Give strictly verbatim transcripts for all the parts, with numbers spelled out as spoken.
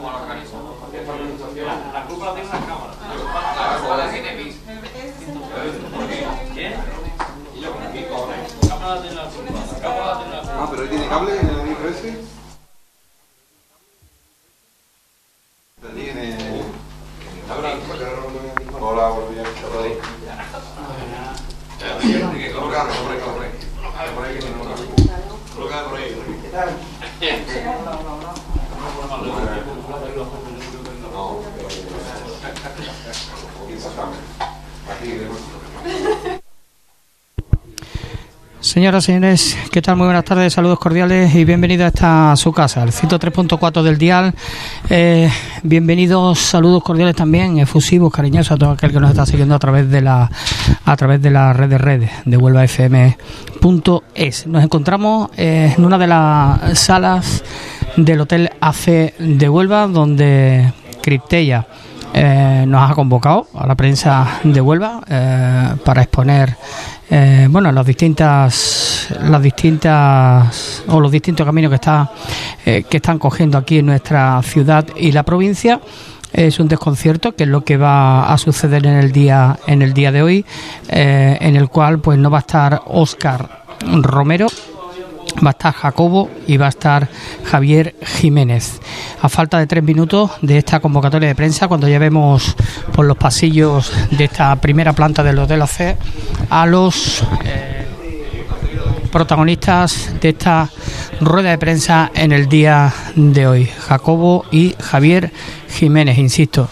La cúpula tiene una cámara. La tiene bis. ¿Qué? Y yo con aquí cojones. Cámara tiene la cúpula. Cámara tiene la cúpula. Ah, pero ahí tiene cable en el micro ese. Tiene. Hola, buenos días. Colocado por ahí, por ahí. Por ahí, colocado por ahí. ¿Qué tal? Señoras y señores, ¿qué tal? Muy buenas tardes, saludos cordiales y bienvenidos a esta su casa, el ciento tres punto cuatro del dial. Eh, bienvenidos, saludos cordiales también, efusivos, cariñosos a todo aquel que nos está siguiendo a través de la a través de la red de redes de Huelva F M punto es. Nos encontramos eh, en una de las salas del Hotel A C de Huelva, donde Criptella eh, nos ha convocado a la prensa de Huelva eh, para exponer Eh, bueno, las distintas, las distintas o los distintos caminos que está eh, que están cogiendo aquí en nuestra ciudad y la provincia. Es un desconcierto que es lo que va a suceder en el día en el día de hoy, eh, en el cual pues no va a estar Óscar Romero, va a estar Jacobo y va a estar Javier Jiménez. A falta de tres minutos de esta convocatoria de prensa, cuando llevemos por los pasillos de esta primera planta del Hotel A C a los eh, protagonistas de esta rueda de prensa en el día de hoy, Jacobo y Javier Jiménez, insisto,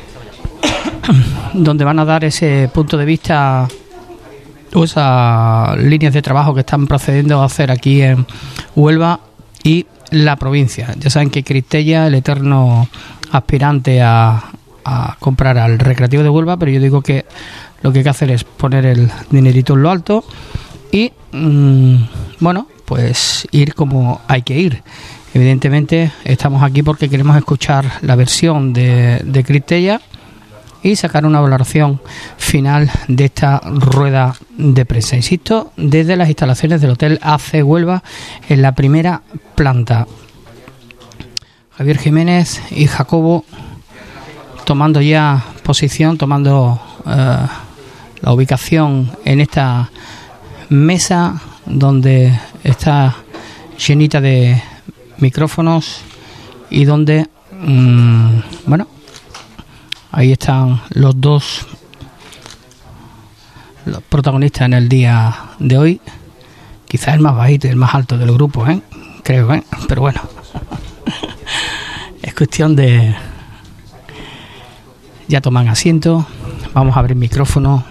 donde van a dar ese punto de vista o esas líneas de trabajo que están procediendo a hacer aquí en Huelva y la provincia. Ya saben que Criptella, el eterno aspirante a, a comprar al Recreativo de Huelva, pero yo digo que lo que hay que hacer es poner el dinerito en lo alto y mmm, bueno, pues ir como hay que ir. Evidentemente estamos aquí porque queremos escuchar la versión de, de Criptella y sacar una valoración final de esta rueda de prensa, insisto, desde las instalaciones del Hotel A C Huelva en la primera planta. Javier Jiménez y Jacobo tomando ya posición, tomando eh, la ubicación en esta mesa donde está llenita de micrófonos y donde mmm, bueno, ahí están los dos los protagonistas en el día de hoy. Quizás el más bajito y el más alto del grupo, ¿eh? Creo, ¿eh? Pero bueno, es cuestión de... Ya toman asiento. Vamos a abrir micrófono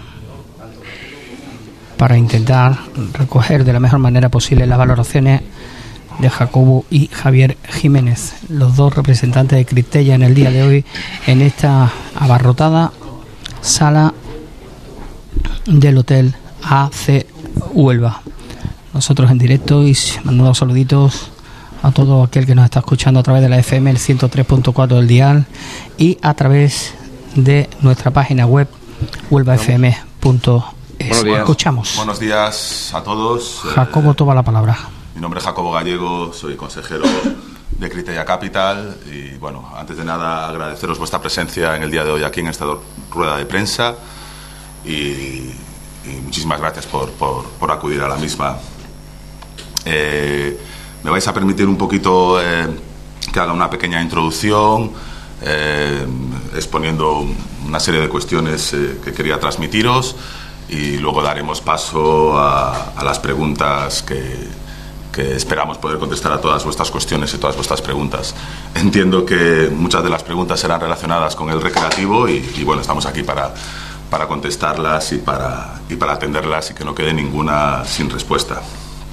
para intentar recoger de la mejor manera posible las valoraciones de Jacobo y Javier Jiménez, los dos representantes de Criptella en el día de hoy en esta abarrotada sala del Hotel A C Huelva. Nosotros en directo y mandando saluditos a todo aquel que nos está escuchando a través de la F M, el ciento tres punto cuatro del dial, y a través de nuestra página web huelva f m punto es. Buenos días. Escuchamos. Buenos días a todos. Jacobo, toma la palabra. Mi nombre es Jacobo Gallego, soy consejero de Criptella Capital y bueno, antes de nada agradeceros vuestra presencia en el día de hoy aquí en esta rueda de prensa y, y muchísimas gracias por, por, por acudir a la misma. Eh, me vais a permitir un poquito eh, que haga una pequeña introducción eh, exponiendo una serie de cuestiones eh, que quería transmitiros y luego daremos paso a, a las preguntas que que esperamos poder contestar a todas vuestras cuestiones y todas vuestras preguntas. Entiendo que muchas de las preguntas serán relacionadas con el recreativo y, y bueno, estamos aquí para, para contestarlas y para, y para atenderlas y que no quede ninguna sin respuesta.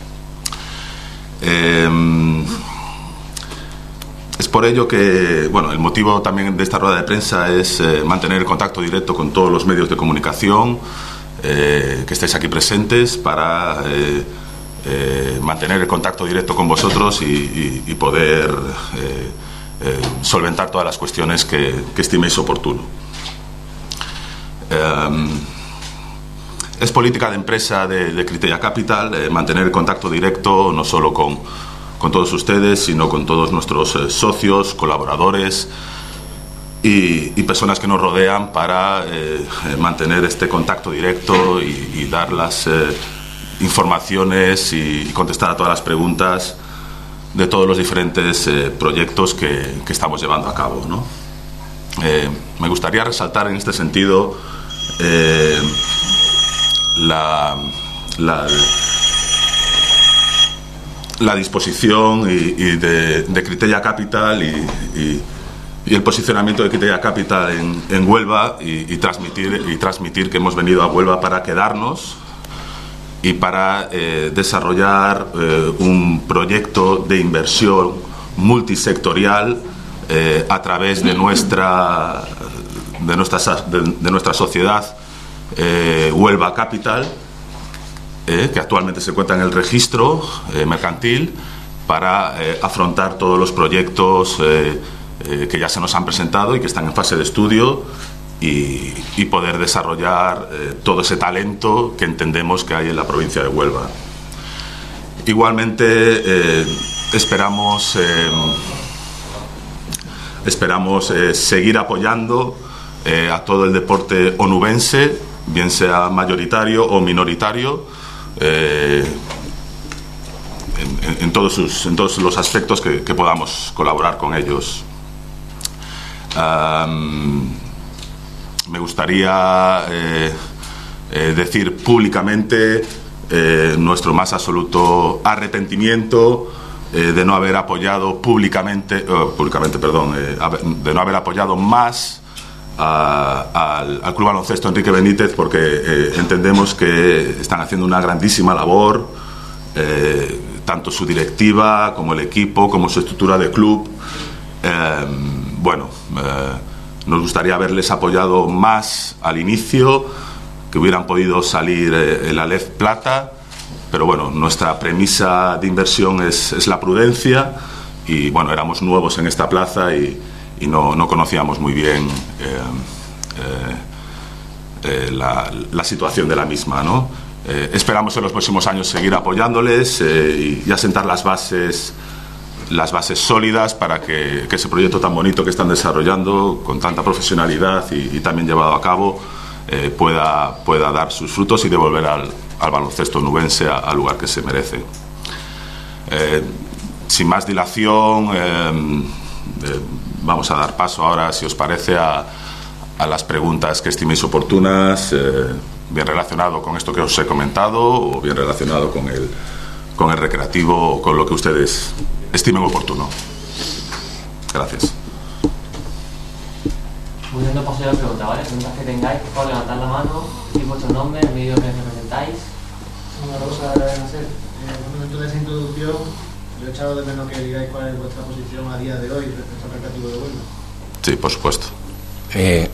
Eh, es por ello que, bueno, el motivo también de esta rueda de prensa es eh, mantener contacto directo con todos los medios de comunicación eh, que estéis aquí presentes para... Eh, Eh, mantener el contacto directo con vosotros y, y, y poder eh, eh, solventar todas las cuestiones que, que estiméis oportuno. Eh, es política de empresa de, de Criptella Capital eh, mantener el contacto directo no solo con, con todos ustedes, sino con todos nuestros eh, socios, colaboradores y, y personas que nos rodean para eh, mantener este contacto directo y, y dar las eh, informaciones y, y contestar a todas las preguntas de todos los diferentes eh, proyectos que, que estamos llevando a cabo, ¿no? Eh, me gustaría resaltar en este sentido eh, la, la, la disposición y, y de, de Criteria Capital y, y, y el posicionamiento de Criteria Capital en, en Huelva y, y, transmitir, y transmitir que hemos venido a Huelva para quedarnos y para eh, desarrollar eh, un proyecto de inversión multisectorial eh, a través de nuestra, de nuestra, de, de nuestra sociedad eh, Huelva Capital, eh, que actualmente se encuentra en el registro eh, mercantil, para eh, afrontar todos los proyectos eh, eh, que ya se nos han presentado y que están en fase de estudio, y, y poder desarrollar eh, todo ese talento que entendemos que hay en la provincia de Huelva. Igualmente eh, esperamos eh, esperamos eh, seguir apoyando eh, a todo el deporte onubense, bien sea mayoritario o minoritario, eh, en, en, en, todos sus, en todos los aspectos que, que podamos colaborar con ellos. Um, me gustaría eh, eh, decir públicamente eh, nuestro más absoluto arrepentimiento eh, de no haber apoyado públicamente, oh, públicamente, perdón, eh, de no haber apoyado más a, a, al, al Club Baloncesto Enrique Benítez, porque eh, entendemos que están haciendo una grandísima labor, eh, tanto su directiva como el equipo, como su estructura de club. Eh, bueno, eh, nos gustaría haberles apoyado más al inicio, que hubieran podido salir eh, el Aleph Plata, pero bueno, nuestra premisa de inversión es, es la prudencia, y bueno, éramos nuevos en esta plaza y, y no, no conocíamos muy bien eh, eh, eh, la, la situación de la misma, ¿no? Eh, esperamos en los próximos años seguir apoyándoles eh, y, y asentar las bases las bases sólidas para que, que ese proyecto tan bonito que están desarrollando con tanta profesionalidad y, y también llevado a cabo eh, pueda, pueda dar sus frutos y devolver al, al baloncesto onubense al lugar que se merece. Eh, sin más dilación, eh, eh, vamos a dar paso ahora, si os parece, a, a las preguntas que estiméis oportunas, eh, bien relacionado con esto que os he comentado o bien relacionado con el, con el recreativo o con lo que ustedes estimen oportuno. Gracias. Muy bien, no paso ya la pregunta, ¿vale? Preguntas que tengáis, por favor, levantad la mano, y vuestro nombre, el medio que representáis. Una cosa deben hacer. En el momento de esa introducción, yo he echado de menos que digáis cuál es vuestra posición a día de hoy respecto al recreativo de Huelva. Sí, por supuesto. Eh,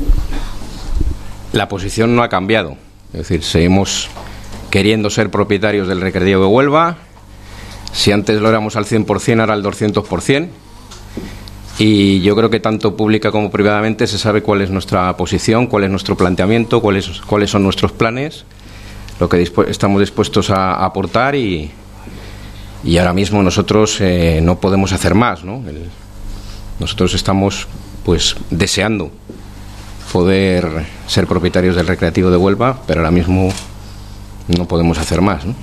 la posición no ha cambiado. Es decir, seguimos queriendo ser propietarios del recreativo de Huelva. Si antes lo éramos al cien por cien, ahora al doscientos por cien. Y yo creo que tanto pública como privadamente se sabe cuál es nuestra posición, cuál es nuestro planteamiento, cuáles, cuáles son nuestros planes, lo que dispu- estamos dispuestos a, a aportar, y, y ahora mismo nosotros eh, no podemos hacer más, ¿no? El, nosotros estamos pues deseando poder ser propietarios del recreativo de Huelva, pero ahora mismo no podemos hacer más, ¿no?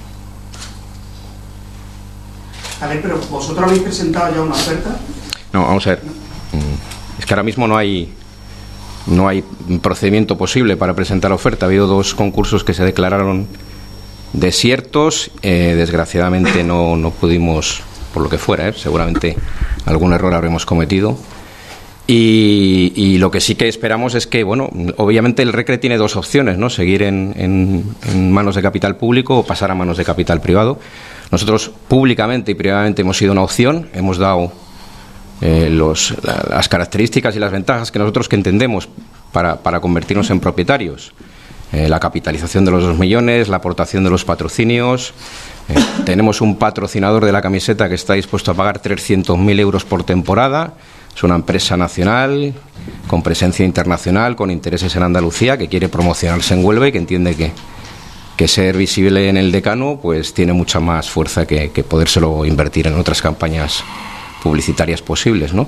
A ver, pero ¿vosotros habéis presentado ya una oferta? No, vamos a ver. Es que ahora mismo no hay no hay procedimiento posible para presentar oferta. Ha habido dos concursos que se declararon desiertos. Eh, desgraciadamente no, no pudimos, por lo que fuera, ¿eh? Seguramente algún error habremos cometido. Y, y lo que sí que esperamos es que, bueno, obviamente el Recre tiene dos opciones, ¿no? Seguir en, en, en manos de capital público o pasar a manos de capital privado. Nosotros públicamente y privadamente hemos sido una opción, hemos dado eh, los, la, las características y las ventajas que nosotros que entendemos para, para convertirnos en propietarios. Eh, la capitalización de los dos millones, la aportación de los patrocinios. Eh, tenemos un patrocinador de la camiseta que está dispuesto a pagar trescientos mil euros por temporada. Es una empresa nacional, con presencia internacional, con intereses en Andalucía, que quiere promocionarse en Huelva y que entiende que, que ser visible en el decano pues tiene mucha más fuerza que, que podérselo invertir en otras campañas publicitarias posibles, ¿no?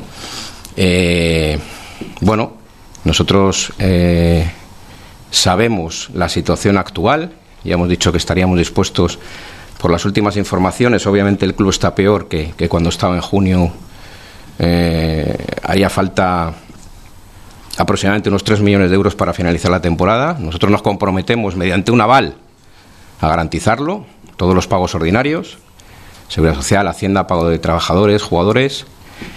Eh, bueno, nosotros eh, sabemos la situación actual, ya hemos dicho que estaríamos dispuestos por las últimas informaciones. Obviamente el club está peor que, que cuando estaba en junio. Eh, haría falta aproximadamente unos tres millones de euros para finalizar la temporada. Nosotros nos comprometemos mediante un aval a garantizarlo, todos los pagos ordinarios, Seguridad Social, Hacienda, pago de trabajadores, jugadores,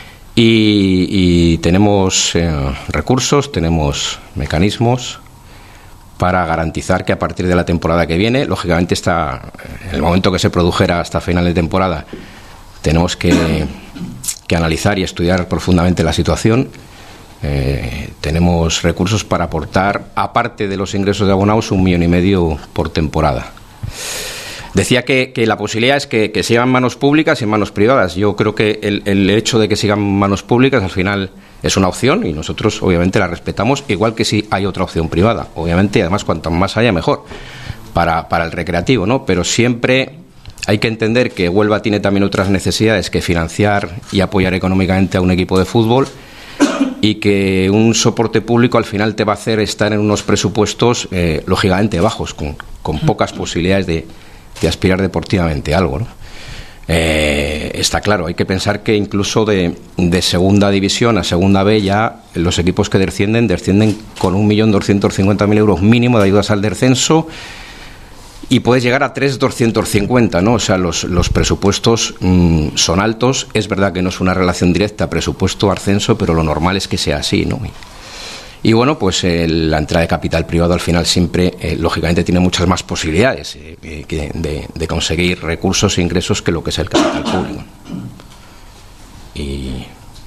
y, y tenemos eh, recursos, tenemos mecanismos para garantizar que a partir de la temporada que viene, lógicamente está, en el momento que se produjera hasta final de temporada, tenemos que, que analizar y estudiar profundamente la situación. Eh, tenemos recursos para aportar, aparte de los ingresos de abonados, un millón y medio por temporada. Decía que, que la posibilidad es que, que sigan manos públicas y en manos privadas. Yo creo que el, el hecho de que sigan manos públicas al final es una opción y nosotros obviamente la respetamos, igual que si hay otra opción privada. Obviamente, y además cuanto más haya mejor para, para el recreativo, ¿no? Pero siempre hay que entender que Huelva tiene también otras necesidades que financiar y apoyar económicamente a un equipo de fútbol, y que un soporte público al final te va a hacer estar en unos presupuestos eh, lógicamente bajos, con, con pocas posibilidades de, de aspirar deportivamente a algo, ¿no? Eh, está claro, hay que pensar que incluso de, de segunda división a segunda B ya los equipos que descienden, descienden con un millón doscientos cincuenta mil euros mínimo de ayudas al descenso, y puedes llegar a tres millónes doscientos cincuenta, ¿no? O sea, los, los presupuestos mmm, son altos. Es verdad que no es una relación directa presupuesto-ascenso, pero lo normal es que sea así, ¿no? Y, y bueno, pues eh, la entrada de capital privado al final siempre, eh, lógicamente, tiene muchas más posibilidades eh, que de, de conseguir recursos e ingresos que lo que es el capital público. Y...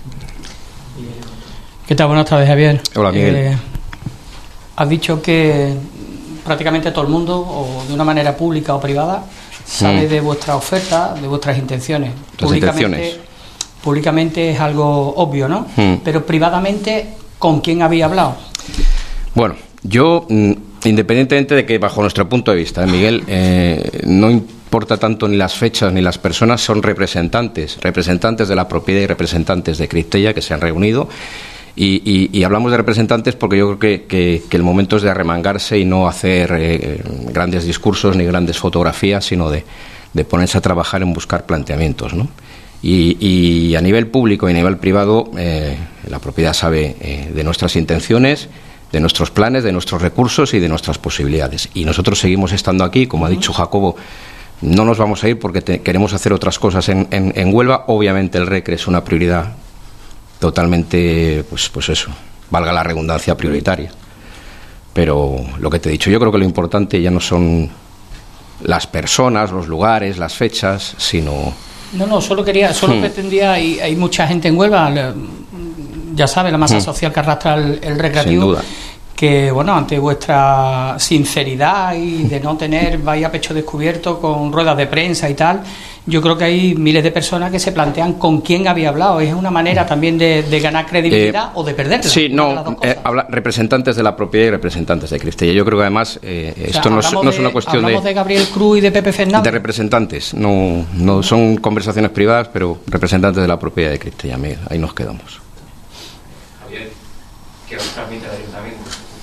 ¿Qué tal? Buenas tardes, Javier. Hola, Miguel. Eh, has dicho que prácticamente todo el mundo, o de una manera pública o privada, sabe mm. de vuestra oferta, de vuestras intenciones. Las públicamente, intenciones. Públicamente es algo obvio, ¿no? Mm. Pero privadamente, ¿con quién había hablado? Bueno, yo, independientemente de que bajo nuestro punto de vista, ¿eh, Miguel, eh, no importa tanto ni las fechas ni las personas, son representantes, representantes de la propiedad y representantes de Cristella que se han reunido. Y, y, y hablamos de representantes porque yo creo que, que, que el momento es de arremangarse y no hacer eh, grandes discursos ni grandes fotografías, sino de, de ponerse a trabajar en buscar planteamientos, ¿no? Y, y a nivel público y a nivel privado, eh, la propiedad sabe eh, de nuestras intenciones, de nuestros planes, de nuestros recursos y de nuestras posibilidades. Y nosotros seguimos estando aquí, como ha dicho Jacobo, no nos vamos a ir porque te, queremos hacer otras cosas en, en, en Huelva. Obviamente el Recre es una prioridad totalmente, pues, pues eso, valga la redundancia, prioritaria. Pero lo que te he dicho, yo creo que lo importante ya no son las personas, los lugares, las fechas, sino... No, no, solo quería, solo hmm. pretendía, y hay mucha gente en Huelva, ya sabe, la masa hmm. social que arrastra el, el recreativo. Sin duda. Que, bueno, ante vuestra sinceridad y de no tener, vaya pecho descubierto con ruedas de prensa y tal, yo creo que hay miles de personas que se plantean con quién había hablado. ¿Es una manera también de, de ganar credibilidad eh, o de perderla? Sí, no, eh, habla, representantes de la propiedad y representantes de Cristella. Yo creo que además eh, o sea, esto no es, no es una cuestión de... ¿Hablamos de Gabriel Cruz y de Pepe Fernández? De representantes, no, no son conversaciones privadas, pero representantes de la propiedad de Cristella. Ahí nos quedamos. Javier, ¿qué os transmite el ayuntamiento?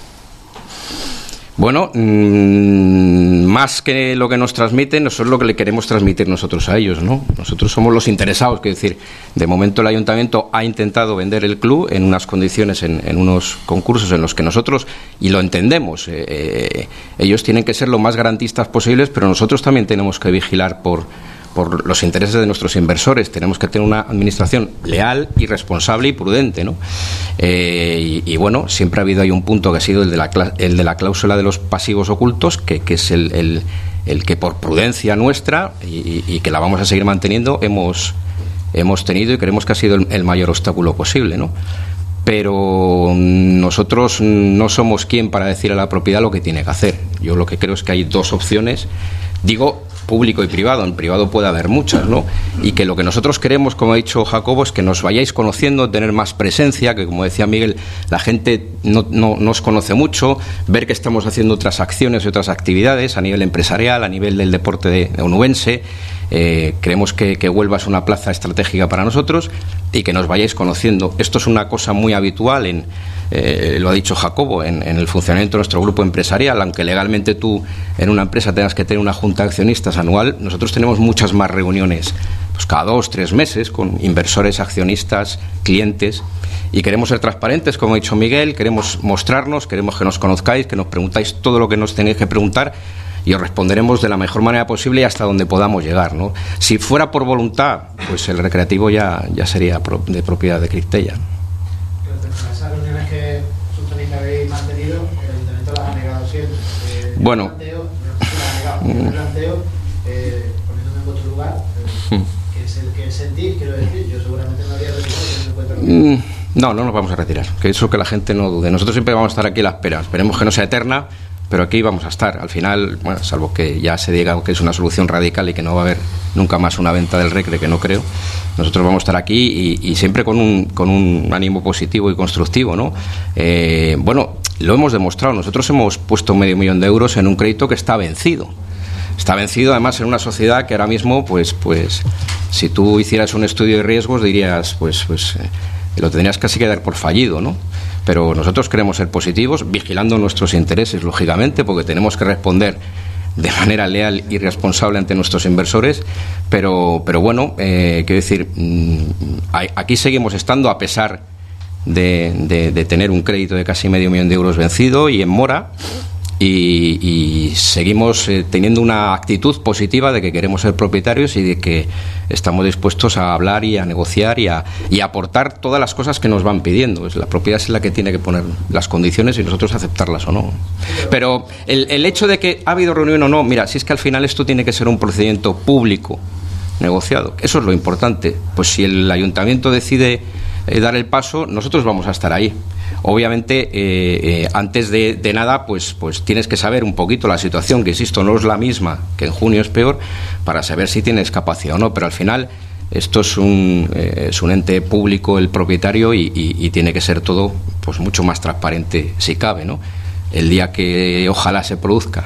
Bueno, mmm, más que lo que nos transmiten, eso es lo que le queremos transmitir nosotros a ellos, ¿no? Nosotros somos los interesados, quiero decir, de momento el ayuntamiento ha intentado vender el club en unas condiciones, en, en unos concursos en los que nosotros, y lo entendemos, eh, eh, ellos tienen que ser lo más garantistas posibles, pero nosotros también tenemos que vigilar por... por los intereses de nuestros inversores. Tenemos que tener una administración leal y responsable y prudente, ¿no? Eh, y, y bueno, siempre ha habido ahí un punto que ha sido el de la, el de la cláusula de los pasivos ocultos, que, que es el, el, el que por prudencia nuestra, y, y que la vamos a seguir manteniendo, hemos, hemos tenido y creemos que ha sido el, el mayor obstáculo posible, ¿no? Pero nosotros no somos quien para decir a la propiedad lo que tiene que hacer. Yo lo que creo es que hay dos opciones. Digo, público y privado, en privado puede haber muchas, ¿no? Y que lo que nosotros queremos, como ha dicho Jacobo, es que nos vayáis conociendo, tener más presencia, que como decía Miguel, la gente no, no nos conoce mucho, ver que estamos haciendo otras acciones y otras actividades a nivel empresarial, a nivel del deporte de, de onubense. Eh, creemos que, que Huelva es una plaza estratégica para nosotros y que nos vayáis conociendo. Esto es una cosa muy habitual, en, eh, lo ha dicho Jacobo, en, en el funcionamiento de nuestro grupo empresarial. Aunque legalmente tú en una empresa tengas que tener una junta de accionistas anual, nosotros tenemos muchas más reuniones, pues cada dos, tres meses, con inversores, accionistas, clientes, y queremos ser transparentes, como ha dicho Miguel, queremos mostrarnos, queremos que nos conozcáis, que nos preguntáis todo lo que nos tenéis que preguntar, y os responderemos de la mejor manera posible y hasta donde podamos llegar, ¿no? Si fuera por voluntad, pues el recreativo ya, ya sería pro, de propiedad de Cristella. Esas reuniones que sostenéis habéis mantenido, el Ayuntamiento las ha negado siempre. Eh, bueno. Yo planteo, yo me planteo eh, poniéndome en vuestro lugar, eh, Mm. que es el que sentís, quiero decir, yo seguramente me habría retirado, pero no encuentro que... Mm. No, no nos vamos a retirar, que eso que la gente no dude. Nosotros siempre vamos a estar aquí a la espera. Esperemos que no sea eterna, pero aquí vamos a estar. Al final, bueno, salvo que ya se diga que es una solución radical y que no va a haber nunca más una venta del Recre, que no creo, nosotros vamos a estar aquí y, y siempre con un, con un ánimo positivo y constructivo, ¿no? Eh, bueno, lo hemos demostrado. Nosotros hemos puesto medio millón de euros en un crédito que está vencido. Está vencido, además, en una sociedad que ahora mismo, pues, pues, si tú hicieras un estudio de riesgos, dirías, pues, pues, eh, lo tendrías casi que dar por fallido, ¿no? Pero nosotros queremos ser positivos, vigilando nuestros intereses, lógicamente, porque tenemos que responder de manera leal y responsable ante nuestros inversores, pero, pero bueno, eh, quiero decir, mmm, aquí seguimos estando a pesar de, de, de tener un crédito de casi medio millón de euros vencido y en mora, y, y seguimos eh, teniendo una actitud positiva de que queremos ser propietarios y de que estamos dispuestos a hablar y a negociar y a, y a aportar todas las cosas que nos van pidiendo. Es la propiedad es la que tiene que poner las condiciones y nosotros aceptarlas o no. Pero el, el hecho de que ha habido reunión o no, mira, si es que al final esto tiene que ser un procedimiento público negociado, eso es lo importante. Pues si el ayuntamiento decide eh, dar el paso, nosotros vamos a estar ahí. Obviamente, eh, eh, antes de, de nada, pues, pues tienes que saber un poquito la situación, que insisto, no es la misma, que en junio es peor, para saber si tienes capacidad o no, pero al final esto es un, eh, es un ente público, el propietario, y, y, y tiene que ser todo pues mucho más transparente si cabe, ¿no? El día que ojalá se produzca,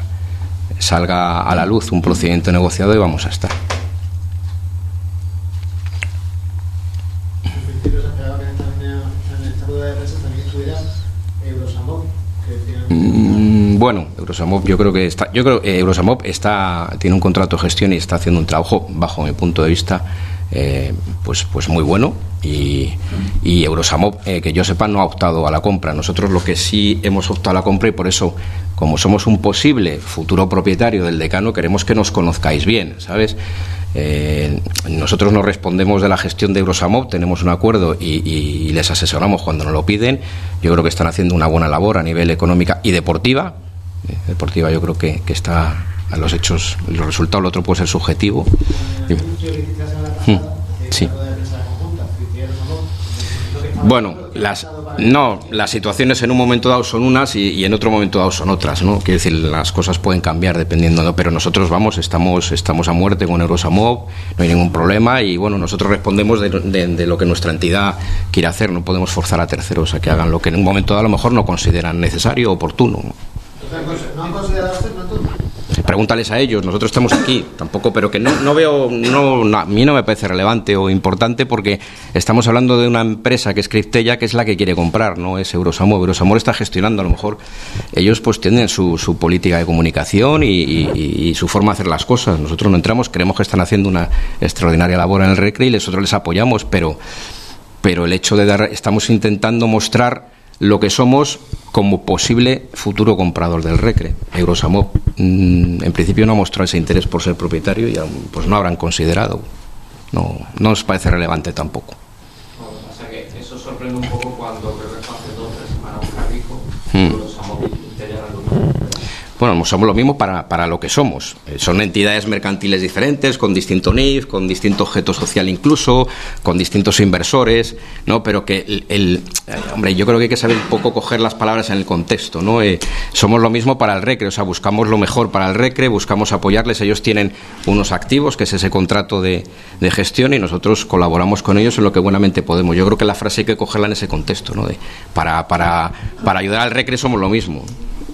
salga a la luz un procedimiento negociado y vamos a estar. Bueno, Eurosamop yo creo que está, yo creo que Eurosamop está, tiene un contrato de gestión y está haciendo un trabajo, bajo mi punto de vista, eh, pues, pues muy bueno, y, y Eurosamop, eh, que yo sepa, no ha optado a la compra. Nosotros lo que sí hemos optado a la compra, y por eso, como somos un posible futuro propietario del Decano, queremos que nos conozcáis bien, ¿sabes? Eh, nosotros nos respondemos de la gestión de Eurosamop, tenemos un acuerdo y, y les asesoramos cuando nos lo piden. Yo creo que están haciendo una buena labor a nivel económica y deportiva. Eh, deportiva yo creo que, que está a los hechos, los resultados, lo otro puede ser subjetivo. Hmm. Sí. Bueno, las, no, las situaciones en un momento dado son unas y, y en otro momento dado son otras, ¿no? Quiero decir, las cosas pueden cambiar dependiendo, ¿no? Pero nosotros vamos, estamos, estamos a muerte con Eurosamop, no hay ningún problema, y bueno, nosotros respondemos de, de, de lo que nuestra entidad quiere hacer, no podemos forzar a terceros a que hagan lo que en un momento dado a lo mejor no consideran necesario o oportuno. ¿No han considerado hacerlo entonces? Pregúntales a ellos, nosotros estamos aquí, tampoco, pero que no, no veo, no, no, a mí no me parece relevante o importante, porque estamos hablando de una empresa que es Cristella, que es la que quiere comprar, no es Eurosamop. Eurosamop está gestionando, a lo mejor ellos pues tienen su, su política de comunicación y, y, y su forma de hacer las cosas. Nosotros no entramos, creemos que están haciendo una extraordinaria labor en el Recre y nosotros les apoyamos, pero, pero el hecho de dar, estamos intentando mostrar lo que somos como posible futuro comprador del Recre. Eurosamop mmm, en principio no ha mostrado ese interés por ser propietario y pues no habrán considerado. No, no nos parece relevante tampoco. O sea que eso sorprende un poco cuando creo que hace dos o tres semanas un rico, hmm. Eurosamop integra el grupo. bueno, somos lo mismo para, para lo que somos. Eh, son entidades mercantiles diferentes, con distinto N I F, con distinto objeto social incluso, con distintos inversores, ¿no? Pero que el, el eh, hombre, yo creo que hay que saber un poco coger las palabras en el contexto, ¿no? Eh, somos lo mismo para el Recre, o sea, buscamos lo mejor para el Recre, buscamos apoyarles, ellos tienen unos activos, que es ese contrato de, de gestión, y nosotros colaboramos con ellos en lo que buenamente podemos. Yo creo que la frase hay que cogerla en ese contexto, ¿no? De, para, para, para ayudar al Recre somos lo mismo.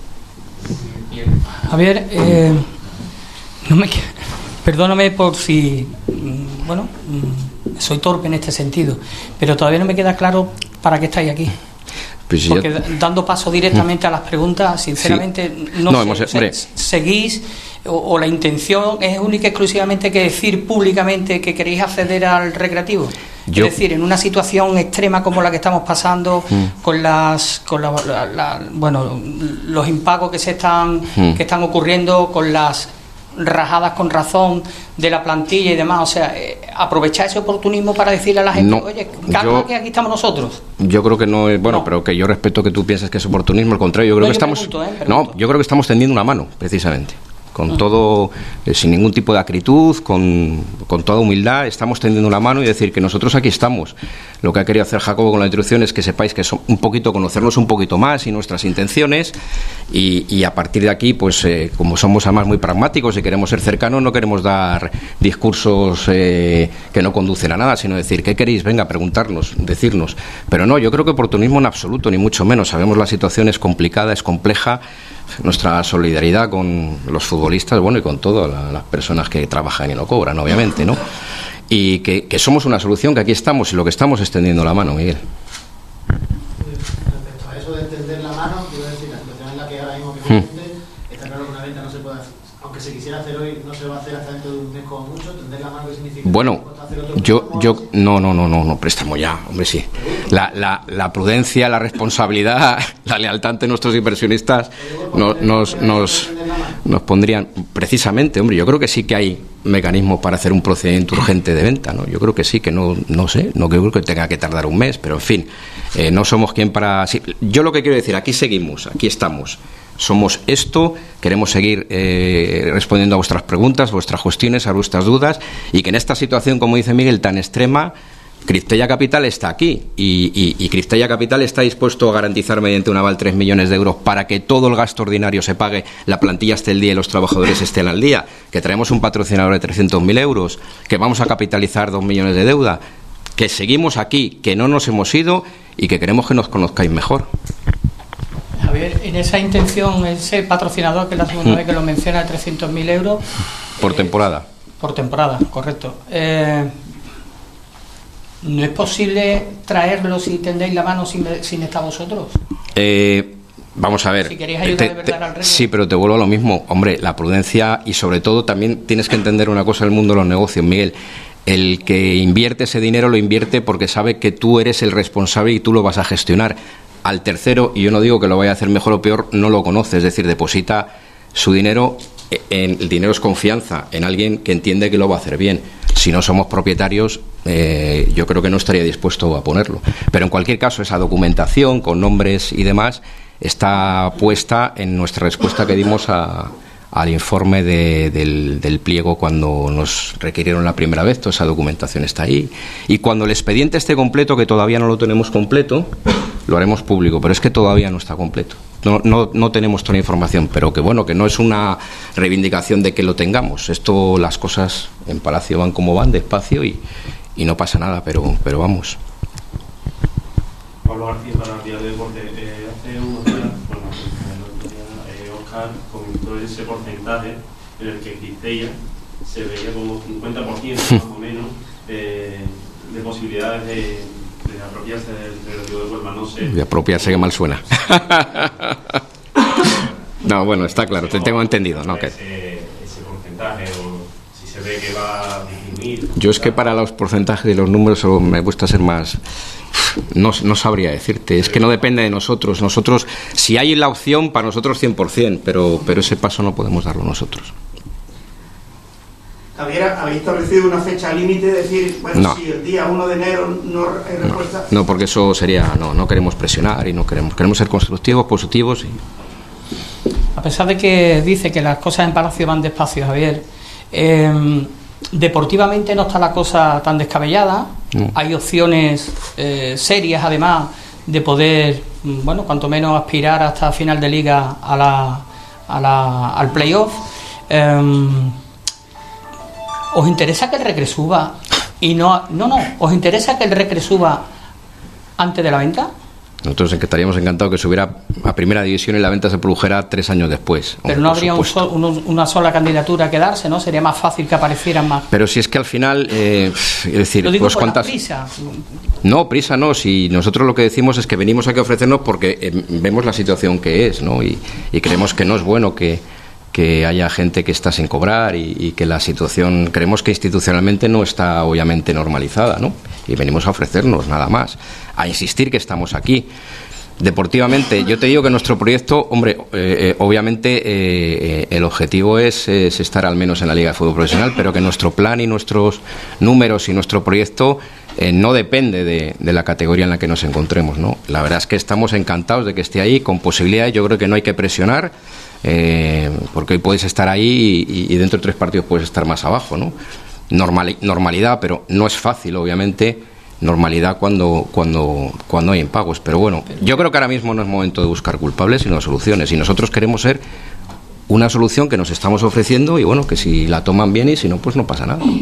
Javier, eh, no me, perdóname por si, bueno, soy torpe en este sentido, pero todavía no me queda claro para qué estáis aquí. Pues Porque yo... dando paso directamente a las preguntas, sinceramente, sí. no, no sé, hemos, se, seguís o, o la intención es única y exclusivamente que decir públicamente que queréis acceder al recreativo. Yo... Es decir, en una situación extrema como la que estamos pasando, mm. con las, con la, la, la, bueno, los impagos que se están, mm. que están ocurriendo, con las rajadas con razón de la plantilla y demás, o sea, eh, aprovechar ese oportunismo para decirle a la gente, no, oye, calma, yo, que aquí estamos nosotros. Yo creo que no es, bueno, no. pero que yo respeto que tú pienses que es oportunismo, al contrario, yo creo no, que yo estamos, pregunto, eh, no, yo creo que estamos tendiendo una mano, precisamente. Con todo, eh, sin ningún tipo de acritud, con, con toda humildad, estamos tendiendo una mano y decir que nosotros aquí estamos. Lo que ha querido hacer Jacobo con la introducción es que sepáis que son un poquito, conocernos un poquito más y nuestras intenciones, y, y a partir de aquí, pues eh, como somos además muy pragmáticos y queremos ser cercanos, no queremos dar discursos eh, que no conducen a nada, sino decir, ¿qué queréis? Venga, preguntarnos, decirnos. Pero no, yo creo que oportunismo en absoluto, ni mucho menos. Sabemos la situación es complicada, es compleja. Nuestra solidaridad con los futbolistas, bueno, y con todas la, las personas que trabajan y no cobran, obviamente, ¿no? Y que, que somos una solución, que aquí estamos y lo que estamos es tendiendo la mano, Miguel. Respecto a eso de extender la mano, quiero decir, la situación en la que ahora mismo que hmm. está claro que una venta no se puede hacer, aunque se quisiera hacer hoy, no se va a hacer hasta dentro de un mes como mucho. Tender la mano, ¿qué significa? Bueno, yo, yo, no, no, no, no, no, préstamo ya, hombre, sí. La, la, la prudencia, la responsabilidad, la lealtad ante nuestros inversionistas no, nos, nos, nos pondrían, precisamente, hombre, yo creo que sí que hay mecanismos para hacer un procedimiento urgente de venta, ¿no? Yo creo que sí, que no, no sé, no creo que tenga que tardar un mes, pero en fin, eh, no somos quien para... Sí, yo lo que quiero decir, aquí seguimos, aquí estamos. Somos esto, queremos seguir eh, respondiendo a vuestras preguntas, vuestras cuestiones, a vuestras dudas, y que en esta situación, como dice Miguel, tan extrema, Cristella Capital está aquí, y, y, y Cristella Capital está dispuesto a garantizar mediante un aval tres millones de euros para que todo el gasto ordinario se pague, la plantilla esté al día y los trabajadores estén al día, que traemos un patrocinador de trescientos mil euros, que vamos a capitalizar dos millones de deuda, que seguimos aquí, que no nos hemos ido y que queremos que nos conozcáis mejor. Javier, en esa intención, ese patrocinador, que es la segunda vez que lo menciona, de trescientos mil euros... Por eh, temporada. Por temporada, correcto. Eh, ¿No es posible traerlo si tendéis la mano sin, sin estar vosotros? Eh, vamos a ver. Si queréis ayudar te, de verdad al Recre. Sí, pero te vuelvo a lo mismo. Hombre, la prudencia, y sobre todo también tienes que entender una cosa del mundo de los negocios, Miguel. El que invierte ese dinero lo invierte porque sabe que tú eres el responsable y tú lo vas a gestionar. Al tercero, y yo no digo que lo vaya a hacer mejor o peor, no lo conoce, es decir, deposita su dinero, en, el dinero es confianza en alguien que entiende que lo va a hacer bien. Si no somos propietarios, eh, yo creo que no estaría dispuesto a ponerlo. Pero en cualquier caso, esa documentación con nombres y demás está puesta en nuestra respuesta que dimos a, al informe de, del, del pliego cuando nos requirieron la primera vez. Toda esa documentación está ahí. Y cuando el expediente esté completo, que todavía no lo tenemos completo, lo haremos público, pero es que todavía no está completo. No, no, no tenemos toda la información, pero que bueno, que no es una reivindicación de que lo tengamos. Esto, las cosas en Palacio van como van, despacio, y, y no pasa nada, pero, pero vamos. Pablo García, para Día de Deporte. Eh, hace unos días, bueno, el otro día, eh, Oscar comentó ese porcentaje en el que Cristella se veía como cincuenta por ciento más o menos eh, de posibilidades de, de apropiarse del Recreativo de Huelva, no sé. De apropiarse, que mal suena. No, bueno, está claro, te tengo entendido, ¿no? Ese, ese porcentaje, o si se ve que va a disminuir. Yo es que para los porcentajes y los números me gusta ser más... No, no sabría decirte, es que no depende de nosotros. Nosotros, si hay la opción, para nosotros cien por ciento, pero, pero ese paso no podemos darlo nosotros. Javier, ¿habéis establecido una fecha límite? Decir, bueno, no. Si el día uno de enero no hay respuesta... No, no, porque eso sería... No, no queremos presionar y no queremos... Queremos ser constructivos, positivos y... a pesar de que dice que las cosas en Palacio van despacio, Javier, eh, deportivamente no está la cosa tan descabellada. No. Hay opciones eh, serias, además, de poder, bueno, cuanto menos aspirar hasta final de liga a la, a la, al playoff. Eh, ¿Os interesa que el Recre suba? Y no, no, no, ¿os interesa que el Recre suba antes de la venta? Nosotros estaríamos encantados que subiera a primera división y la venta se produjera tres años después. Pero no habría un sol, un, una sola candidatura que darse, ¿no? Sería más fácil que aparecieran más. Pero si es que al final, eh, es decir, lo digo pues por cuántas. La prisa. No, prisa no. Si nosotros lo que decimos es que venimos aquí a ofrecernos porque eh, vemos la situación que es, ¿no? Y, y creemos que no es bueno que, que haya gente que está sin cobrar y, y que la situación, creemos que institucionalmente no está obviamente normalizada, ¿no? Y venimos a ofrecernos, nada más, a insistir que estamos aquí. Deportivamente, yo te digo que nuestro proyecto, hombre, eh, eh, obviamente eh, eh, el objetivo es, es estar al menos en la Liga de Fútbol Profesional, pero que nuestro plan y nuestros números y nuestro proyecto eh, no depende de, de la categoría en la que nos encontremos, ¿no? La verdad es que estamos encantados de que esté ahí, con posibilidades. Yo creo que no hay que presionar, eh, porque hoy puedes estar ahí y, y dentro de tres partidos puedes estar más abajo, ¿no? Normal, normalidad, pero no es fácil, obviamente, normalidad cuando, cuando, cuando hay impagos. Pero bueno, yo creo que ahora mismo no es momento de buscar culpables, sino soluciones. Y nosotros queremos ser una solución que nos estamos ofreciendo y bueno, que si la toman bien y si no, pues no pasa nada.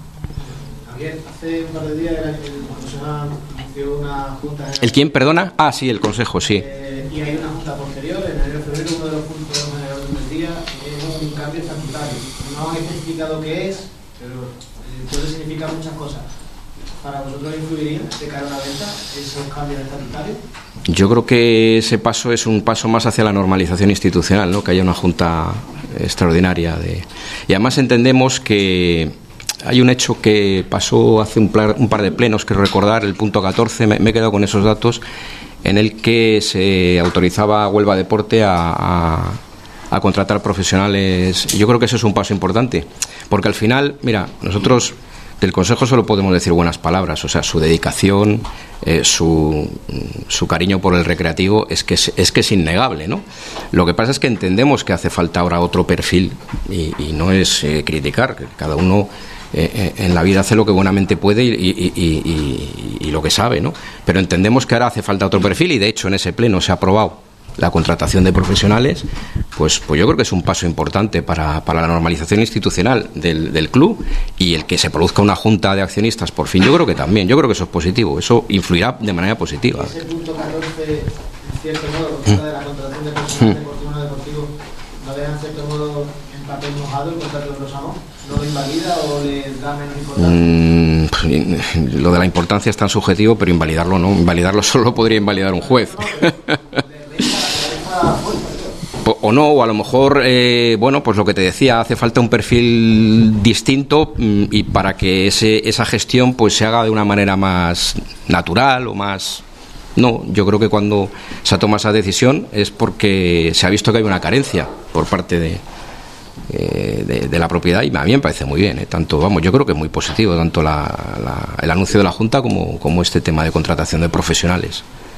Javier, hace un par de días el Consejo anunció una junta... ¿El quién, perdona? Ah, sí, el Consejo, sí. Eh, y hay una junta posterior, en enero febrero, uno de los puntos del día es un cambio estatutario. No han especificado qué es, pero eh, puede significar muchas cosas. ¿Para vosotros influiría de cara a una venta esos cambios estatutarios? Yo creo que ese paso es un paso más hacia la normalización institucional, ¿no? Que haya una junta extraordinaria. De... Y además entendemos que hay un hecho que pasó hace un, par, un par de plenos, quiero recordar, el punto catorce, me, me he quedado con esos datos, en el que se autorizaba a Huelva Deporte a, a, a contratar profesionales. Yo creo que eso es un paso importante, porque al final, mira, nosotros... Del Consejo solo podemos decir buenas palabras, o sea, su dedicación, eh, su, su cariño por el recreativo es que es, es que es innegable, ¿no? Lo que pasa es que entendemos que hace falta ahora otro perfil y, y no es eh, criticar, que cada uno eh, en la vida hace lo que buenamente puede y, y, y, y, y lo que sabe, ¿no? Pero entendemos que ahora hace falta otro perfil y de hecho en ese pleno se ha aprobado la contratación de profesionales, pues, pues yo creo que es un paso importante para, para la normalización institucional del, del club y el que se produzca una junta de accionistas por fin, yo creo que también, yo creo que eso es positivo, eso influirá de manera positiva. Ese punto catorce, en cierto modo, con de la contratación de profesionales deportivos no deportivos, ¿no deja en cierto modo en papel mojado el contrato de Rosamón? ¿No lo invalida o le da menos importancia? Mm, lo de la importancia es tan subjetivo, pero invalidarlo no, invalidarlo solo podría invalidar un juez. O no, o a lo mejor, eh, bueno, pues lo que te decía, hace falta un perfil distinto mm, y para que ese, esa gestión pues se haga de una manera más natural o más... No, yo creo que cuando se toma esa decisión es porque se ha visto que hay una carencia por parte de, eh, de, de la propiedad y a mí me parece muy bien, ¿eh? Tanto, vamos, yo creo que es muy positivo, tanto la, la, el anuncio de la Junta como, como este tema de contratación de profesionales.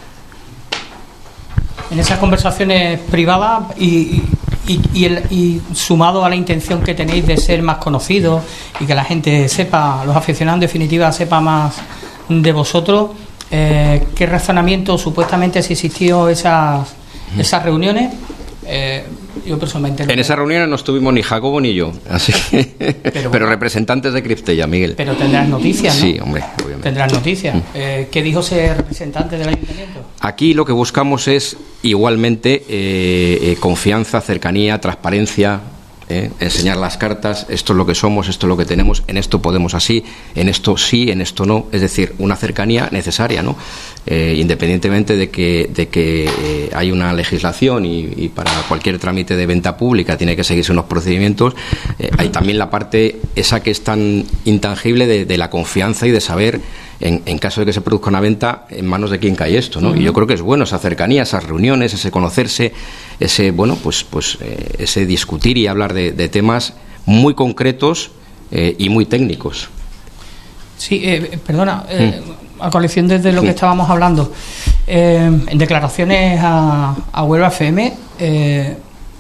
En esas conversaciones privadas y, y, y, el, y sumado a la intención que tenéis de ser más conocidos y que la gente sepa, los aficionados en definitiva sepa más de vosotros, eh, ¿qué razonamiento supuestamente si existió esas, esas reuniones? Eh, yo personalmente no. En esas reuniones no estuvimos ni Jacobo ni yo, así que, pero, pero bueno, representantes de Cristella, Miguel. Pero tendrás noticias, ¿no? Sí, hombre, obviamente. Tendrás noticias. Mm. Eh, ¿Qué dijo ese representante del ayuntamiento? Aquí lo que buscamos es igualmente eh, eh, confianza, cercanía, transparencia, eh, enseñar las cartas, esto es lo que somos, esto es lo que tenemos, en esto podemos así, en esto sí, en esto no, es decir, una cercanía necesaria, ¿no? Eh, independientemente de que, de que eh, hay una legislación y, y para cualquier trámite de venta pública tiene que seguirse unos procedimientos, eh, hay también la parte esa que es tan intangible de, de la confianza y de saber En, en caso de que se produzca una venta, en manos de quién cae esto, ¿no? Uh-huh. Y yo creo que es bueno esa cercanía, esas reuniones, ese conocerse, ese, bueno, pues, pues eh, ese discutir y hablar de, de temas muy concretos eh, y muy técnicos. Sí, eh, perdona, eh, mm. a colección desde lo sí. que estábamos hablando, eh, en declaraciones a, a Huelva F M, eh,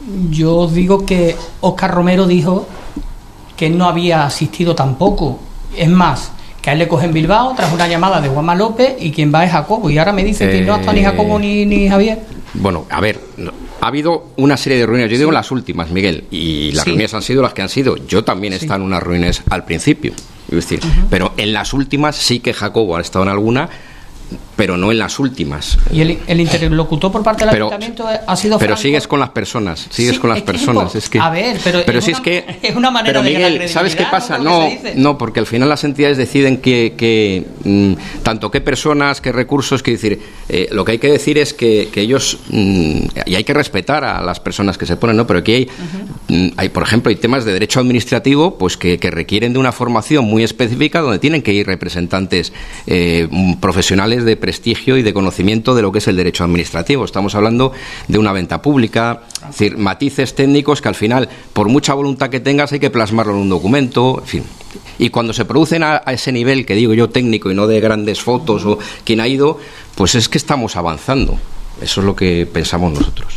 Yo os digo que Óscar Romero dijo que él no había asistido tampoco. Es más, que a él le cogen Bilbao tras una llamada de Juanma López y quien va es Jacobo. Y ahora me dice que Eh, no ha estado ni Jacobo ni, ni Javier. Bueno, a ver, no, ha habido una serie de reuniones, yo digo las últimas, Miguel, y las Sí. reuniones han sido las que han sido. Yo también he Sí. estado en unas reuniones al principio, es decir, pero en las últimas sí que Jacobo ha estado en alguna, pero no en las últimas. Y el, el interlocutor por parte del Pero- ayuntamiento ha sido Pero Franco. sigues con las personas, sigues Sí, con las es que es personas. impo- Es que, a ver, pero es si una- es que. es una manera pero de ganar Miguel, ¿sabes qué credibilidad, pasa? ¿no? Por lo No, que se dice. no, porque al final las entidades deciden que, que mm, tanto qué personas, qué recursos, que decir, eh, lo que hay que decir es que, que ellos, mm, y hay que respetar a las personas que se ponen, ¿no? Pero aquí hay, mm, hay por ejemplo, hay temas de derecho administrativo, pues que, que requieren de una formación muy específica donde tienen que ir representantes eh, mm, profesionales de prestigio y de conocimiento de lo que es el derecho administrativo. Estamos hablando de una venta pública, es decir, matices técnicos que al final, por mucha voluntad que tengas, hay que plasmarlo en un documento, en fin. Y cuando se producen a, a ese nivel, que digo yo técnico y no de grandes fotos o quien ha ido, pues es que estamos avanzando. Eso es lo que pensamos nosotros.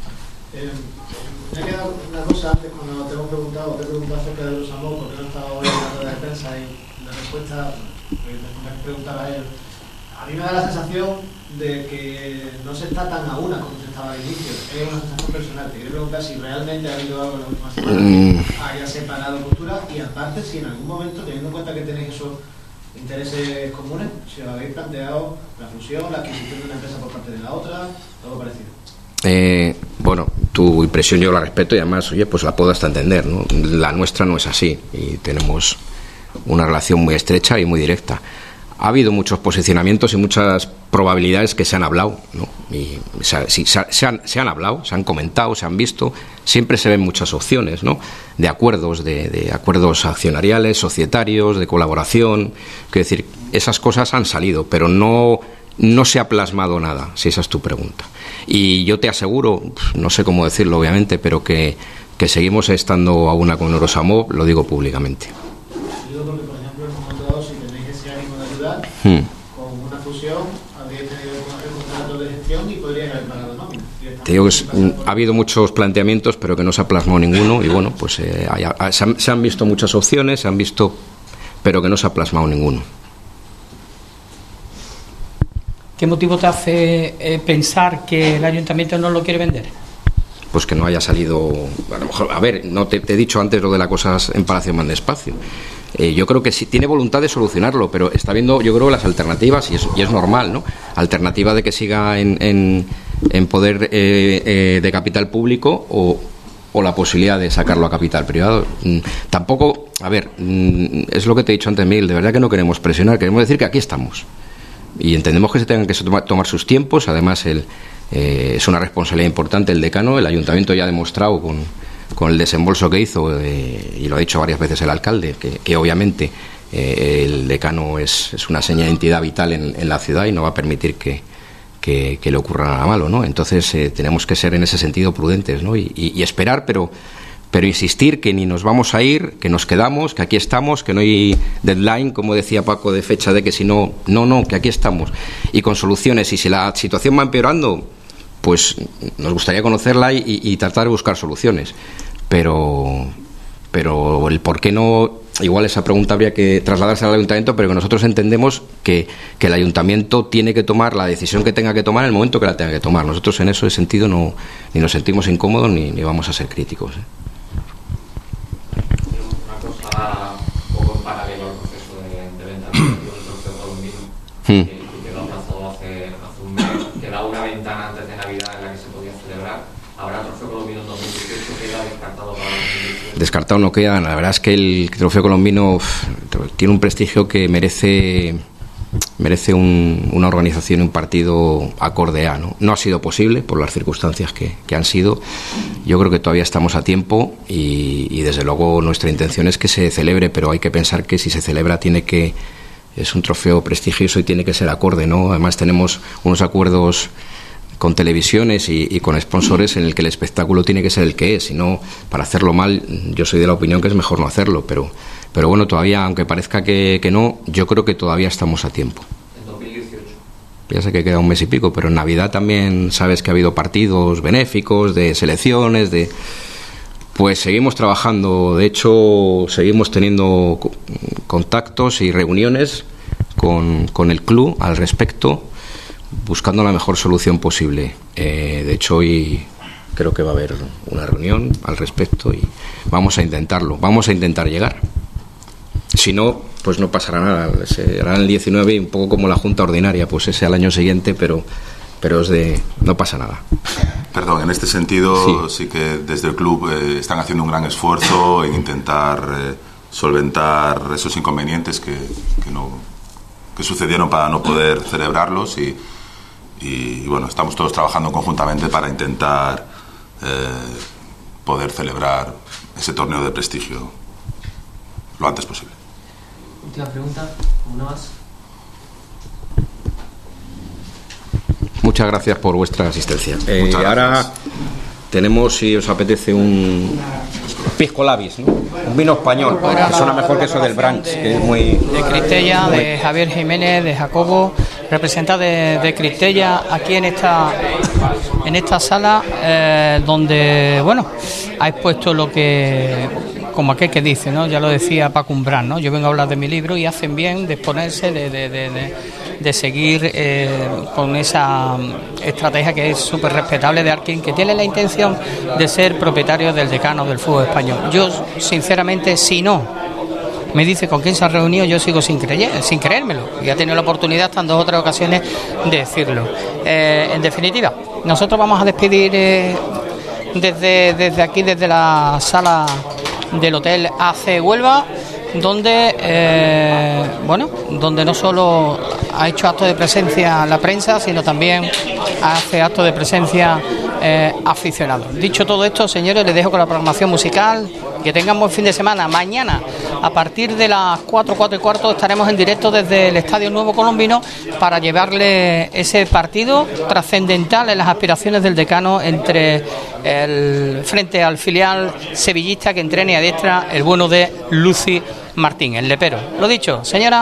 Eh, me ha quedado una cosa antes cuando te hemos preguntado, te he preguntado acerca de los amor, porque no estaba hoy en la rueda de prensa y la respuesta, pues, me preguntaba a él. A mí me da la sensación de que no se está tan a una como se estaba al inicio. Es una sensación personal. Te quiero preguntar si realmente ha habido algo en la última semana Mm. que haya separado posturas y aparte si en algún momento, teniendo en cuenta que tenéis esos intereses comunes, si os habéis planteado la fusión, la adquisición de una empresa por parte de la otra, algo parecido. Eh, bueno, tu impresión yo la respeto y además, oye, pues la puedo hasta entender, ¿no? La nuestra no es así y tenemos una relación muy estrecha y muy directa. Ha habido muchos posicionamientos y muchas probabilidades que se han hablado, ¿no? Y se, ha- sí, se, ha- se han, se han hablado, se han comentado, se han visto. Siempre se ven muchas opciones, ¿no? De acuerdos, de, de acuerdos accionariales, societarios, de colaboración. Quiero decir, esas cosas han salido, pero no, no se ha plasmado nada, si esa es tu pregunta. Y yo te aseguro, no sé cómo decirlo obviamente, pero que, que seguimos estando a una con Eurosamov, lo digo públicamente. Digo porque, por ejemplo, en un momento dado, si tenéis ese ánimo de ayudar, Hmm. con una fusión, habríais tenido el contrato de gestión y podríais haber pagado nómina. Te digo que es- ha habido muchos planteamientos, pero que no se ha plasmado ninguno. Y bueno, pues eh, hay- ha- se, han, se han visto muchas opciones, se han visto, pero que no se ha plasmado ninguno. ¿Qué motivo te hace eh, pensar que el ayuntamiento no lo quiere vender? Pues que no haya salido. A lo mejor, a ver, no te, te he dicho antes lo de las cosas en Palacio más despacio. Eh, yo creo que sí tiene voluntad de solucionarlo, pero está viendo, yo creo, las alternativas y es, y es normal, ¿no? Alternativa de que siga en, en, en poder eh, eh, de capital público o, o la posibilidad de sacarlo a capital privado. Mm, tampoco, a ver, mm, es lo que te he dicho antes, Miguel, de verdad que no queremos presionar, queremos decir que aquí estamos. Y entendemos que se tengan que toma- tomar sus tiempos, además el, eh, es una responsabilidad importante el decano, el ayuntamiento ya ha demostrado con, con el desembolso que hizo, eh, y lo ha dicho varias veces el alcalde, que, que obviamente eh, el decano es, es una seña de entidad vital en, en la ciudad y no va a permitir que, que, que le ocurra nada malo, ¿no? Entonces eh, tenemos que ser en ese sentido prudentes, ¿no? Y, y, y esperar, pero... Pero insistir que ni nos vamos a ir, que nos quedamos, que aquí estamos, que no hay deadline, como decía Paco, de fecha de que si no, no, no, que aquí estamos. Y con soluciones. Y si la situación va empeorando, pues nos gustaría conocerla y, y tratar de buscar soluciones. Pero, pero el por qué no, igual esa pregunta habría que trasladarse al ayuntamiento, pero que nosotros entendemos que, que el ayuntamiento tiene que tomar la decisión que tenga que tomar en el momento que la tenga que tomar. Nosotros en ese sentido no, ni nos sentimos incómodos ni, ni vamos a ser críticos, ¿eh? Una cosa un poco en paralelo al proceso de, de venta del trofeo colombino, Hmm. que, que quedó aplazado hace, hace un mes, quedaba una ventana antes de Navidad en la que se podía celebrar. Habrá trofeo colombino en dos mil dieciocho, queda descartado para dos mil dieciocho. Descartado no queda. La verdad es que el trofeo colombino uf, tiene un prestigio que merece merece un, una organización y un partido acorde a, ¿no? No ha sido posible por las circunstancias que, que han sido. Yo creo que todavía estamos a tiempo y, y desde luego nuestra intención es que se celebre, pero hay que pensar que si se celebra tiene que es un trofeo prestigioso y tiene que ser acorde, ¿no? Además tenemos unos acuerdos con televisiones y, y con sponsores en el que el espectáculo tiene que ser el que es, si no, para hacerlo mal, yo soy de la opinión que es mejor no hacerlo, pero, pero bueno, todavía, aunque parezca que, que no, yo creo que todavía estamos a tiempo. En dos mil dieciocho. ya sé que queda un mes y pico, pero en Navidad también sabes que ha habido partidos benéficos, de selecciones, de... Pues seguimos trabajando, de hecho seguimos teniendo contactos y reuniones con, con el club al respecto, buscando la mejor solución posible. Eh, de hecho hoy creo que va a haber una reunión al respecto y vamos a intentarlo, vamos a intentar llegar. Si no, pues no pasará nada, será el diecinueve y un poco como la Junta Ordinaria, pues ese al año siguiente, pero, pero es de, no pasa nada. Perdón, en este sentido sí, Sí. sí que desde el club eh, están haciendo un gran esfuerzo en intentar eh, solventar esos inconvenientes que, que, no, que sucedieron para no poder celebrarlos y, y bueno, estamos todos trabajando conjuntamente para intentar eh, poder celebrar ese torneo de prestigio lo antes posible. Última pregunta, ¿una más? Muchas gracias por vuestra asistencia. Eh, Muchas ahora gracias. tenemos, si os apetece, un pisco labis, ¿no? Un vino español, que suena mejor que eso del Branch, que es muy... De Cristella, de Javier Jiménez, de Jacobo, representante de, de Cristella aquí en esta en esta sala, eh, donde, bueno, ha expuesto lo que, como aquel que dice, ¿no? Ya lo decía Paco Umbral, ¿no? Yo vengo a hablar de mi libro y hacen bien de exponerse, de, de, de, de, de seguir eh, con esa estrategia que es súper respetable de alguien que tiene la intención de ser propietario del decano del fútbol español. Yo, sinceramente, si no me dice con quién se ha reunido, yo sigo sin creer, sin creérmelo, y ha tenido la oportunidad hasta en dos otras ocasiones de decirlo. Eh, en definitiva, nosotros vamos a despedir eh, desde, desde aquí, desde la sala del Hotel A C Huelva, donde eh, bueno, donde no solo ha hecho acto de presencia la prensa, sino también hace acto de presencia eh, aficionados. Dicho todo esto, señores, les dejo con la programación musical. Que tengan buen fin de semana. Mañana, a partir de las cuatro, cuatro y cuarto, estaremos en directo desde el Estadio Nuevo Colombino para llevarle ese partido trascendental en las aspiraciones del decano entre el frente al filial sevillista que entrena y adiestra el bueno de Lucy Martín, el lepero. Lo dicho, señora.